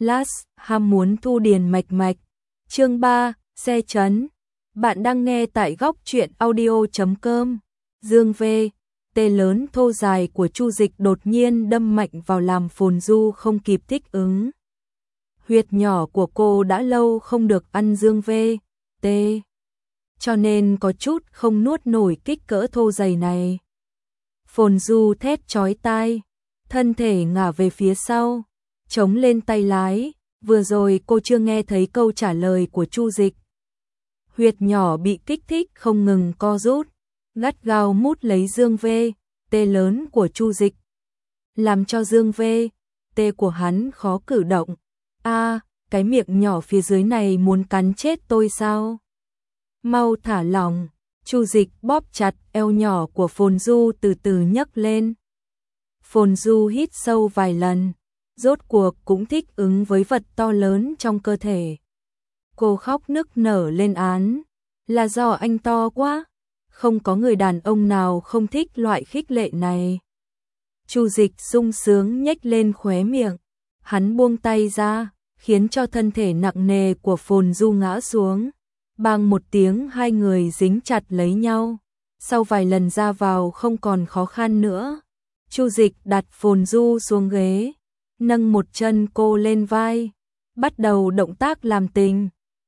Last, ham muốn thu điền mạch mạch. Chương 3, xe chấn. Bạn đang nghe tại góc truyện audio.com. Dương V, tê lớn thô dài của Chu Dịch đột nhiên đâm mạnh vào làm Phồn Du không kịp thích ứng. Huyệt nhỏ của cô đã lâu không được ăn Dương V, tê, cho nên có chút không nuốt nổi kích cỡ thô dày này. Phồn Du thét chói tai, thân thể ngả về phía sau, chống lên tay lái. Vừa rồi cô chưa nghe thấy câu trả lời của Chu Dịch. Huyệt nhỏ bị kích thích không ngừng co rút, gắt gao mút lấy Dương V, tê lớn của Chu Dịch, làm cho Dương V, tê của hắn khó cử động. Cái miệng nhỏ phía dưới này muốn cắn chết tôi sao? Mau thả lỏng. Chu Dịch bóp chặt eo nhỏ của Phồn Du từ từ nhấc lên. Phồn Du hít sâu vài lần, rốt cuộc cũng thích ứng với vật to lớn trong cơ thể. Cô khóc nức nở lên án, là do anh to quá, không có người đàn ông nào không thích loại khích lệ này. Chu Dịch sung sướng nhếch lên khóe miệng, hắn buông tay ra, khiến cho thân thể nặng nề của Phồn Du ngã xuống. Bang một tiếng hai người dính chặt lấy nhau, sau vài lần ra vào không còn khó khăn nữa. Chu Dịch đặt Phồn Du xuống ghế, nâng một chân cô lên vai, bắt đầu động tác làm tình.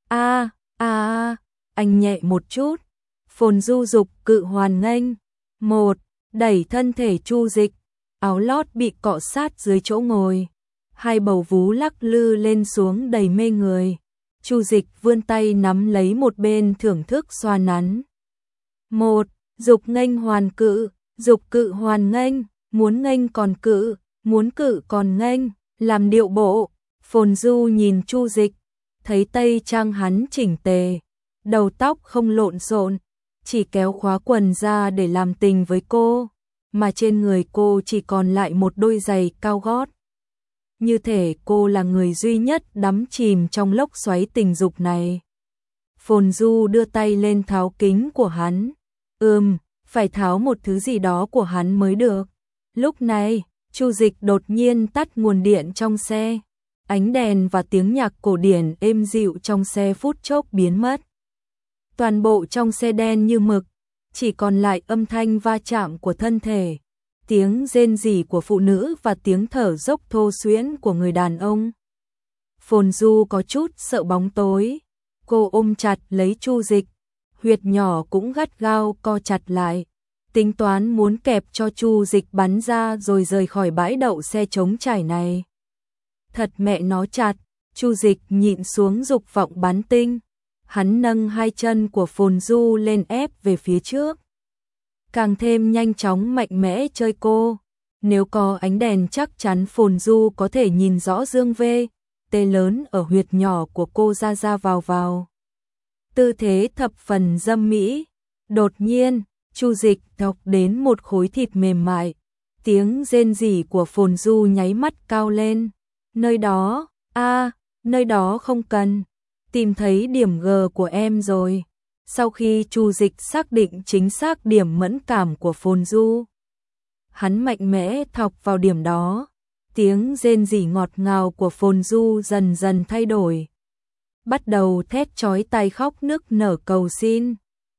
Anh nhẹ một chút. Phồn Du dục cự hoàn nghênh. Một, đẩy thân thể Chu Dịch, áo lót bị cọ sát dưới chỗ ngồi, hai bầu vú lắc lư lên xuống đầy mê người. Chu Dịch vươn tay nắm lấy một bên thưởng thức xoa nắn. Một, dục nghênh hoàn cự, dục cự hoàn nghênh, muốn nghênh còn cự, muốn cự còn nghênh, làm điệu bộ. Phồn Du nhìn Chu Dịch, thấy tây trang hắn chỉnh tề, đầu tóc không lộn xộn, chỉ kéo khóa quần ra để làm tình với cô, mà trên người cô chỉ còn lại một đôi giày cao gót. Như thể cô là người duy nhất đắm chìm trong lốc xoáy tình dục này. Phồn Du đưa tay lên tháo kính của hắn. Phải tháo một thứ gì đó của hắn mới được. Lúc này, Chu Dịch đột nhiên tắt nguồn điện trong xe. Ánh đèn và tiếng nhạc cổ điển êm dịu trong xe phút chốc biến mất. Toàn bộ trong xe đen như mực, chỉ còn lại âm thanh va chạm của thân thể, tiếng rên rỉ của phụ nữ và tiếng thở dốc thô xuyễn của người đàn ông. Phồn Du có chút sợ bóng tối, cô ôm chặt lấy Chu Dịch, huyệt nhỏ cũng gắt gao co chặt lại, tính toán muốn kẹp cho Chu Dịch bắn ra rồi rời khỏi bãi đậu xe trống trải này. Thật mẹ nó chặt. Chu Dịch nhịn xuống dục vọng bắn tinh, hắn nâng hai chân của Phồn Du lên ép về phía trước, càng thêm nhanh chóng mạnh mẽ chơi cô. Nếu có ánh đèn chắc chắn Phồn Du có thể nhìn rõ Dương V, tê lớn ở huyệt nhỏ của cô ra ra vào vào. Tư thế thập phần dâm mỹ. Đột nhiên, Chu Dịch thọc đến một khối thịt mềm mại, tiếng rên rỉ của Phồn Du nháy mắt cao lên. Nơi đó, nơi đó không cần, tìm thấy điểm G của em rồi. Sau khi Chu Dịch xác định chính xác điểm mẫn cảm của Phồn Du, hắn mạnh mẽ thọc vào điểm đó. Tiếng rên rỉ ngọt ngào của Phồn Du dần dần thay đổi, bắt đầu thét chói tai khóc nức nở cầu xin.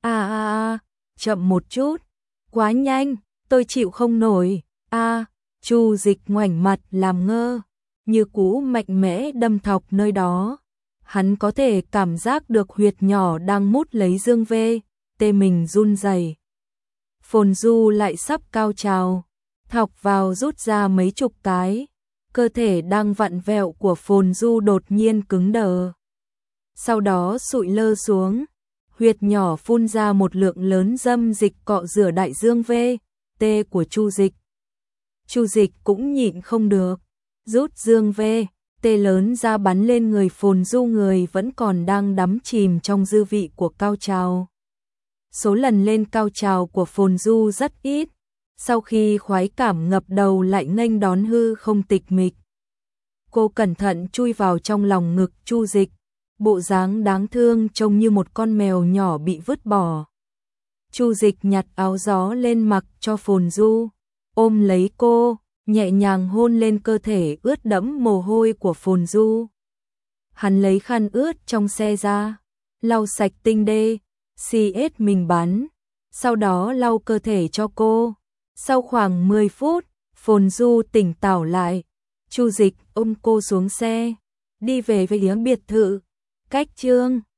Chậm một chút, quá nhanh, tôi chịu không nổi. Chu Dịch ngoảnh mặt làm ngơ, như cú mạnh mẽ đâm thọc nơi đó. Hắn có thể cảm giác được huyệt nhỏ đang mút lấy Dương V, tê mình run rẩy. Phồn Du lại sắp cao trào, thọc vào rút ra mấy chục cái, cơ thể đang vặn vẹo của Phồn Du đột nhiên cứng đờ. Sau đó sụi lơ xuống, huyệt nhỏ phun ra một lượng lớn dâm dịch cọ rửa đại Dương V, tê của Chu Dịch. Chu Dịch cũng nhịn không được, rút Dương V, tê lớn ra bắn lên người Phồn Du, người vẫn còn đang đắm chìm trong dư vị của cao trào. Số lần lên cao trào của Phồn Du rất ít, sau khi khoái cảm ngập đầu lại nghênh đón hư không tịch mịch. Cô cẩn thận chui vào trong lòng ngực Chu Dịch, bộ dáng đáng thương trông như một con mèo nhỏ bị vứt bỏ. Chu Dịch nhặt áo gió lên mặc cho Phồn Du, ôm lấy cô, nhẹ nhàng hôn lên cơ thể ướt đẫm mồ hôi của Phồn Du. Hắn lấy khăn ướt trong xe ra, lau sạch tinh đê, CS mình bắn, sau đó lau cơ thể cho cô. Sau khoảng 10 phút, Phồn Du tỉnh táo lại, Chu Dịch ôm cô xuống xe, đi về phía biệt thự. Cách Chương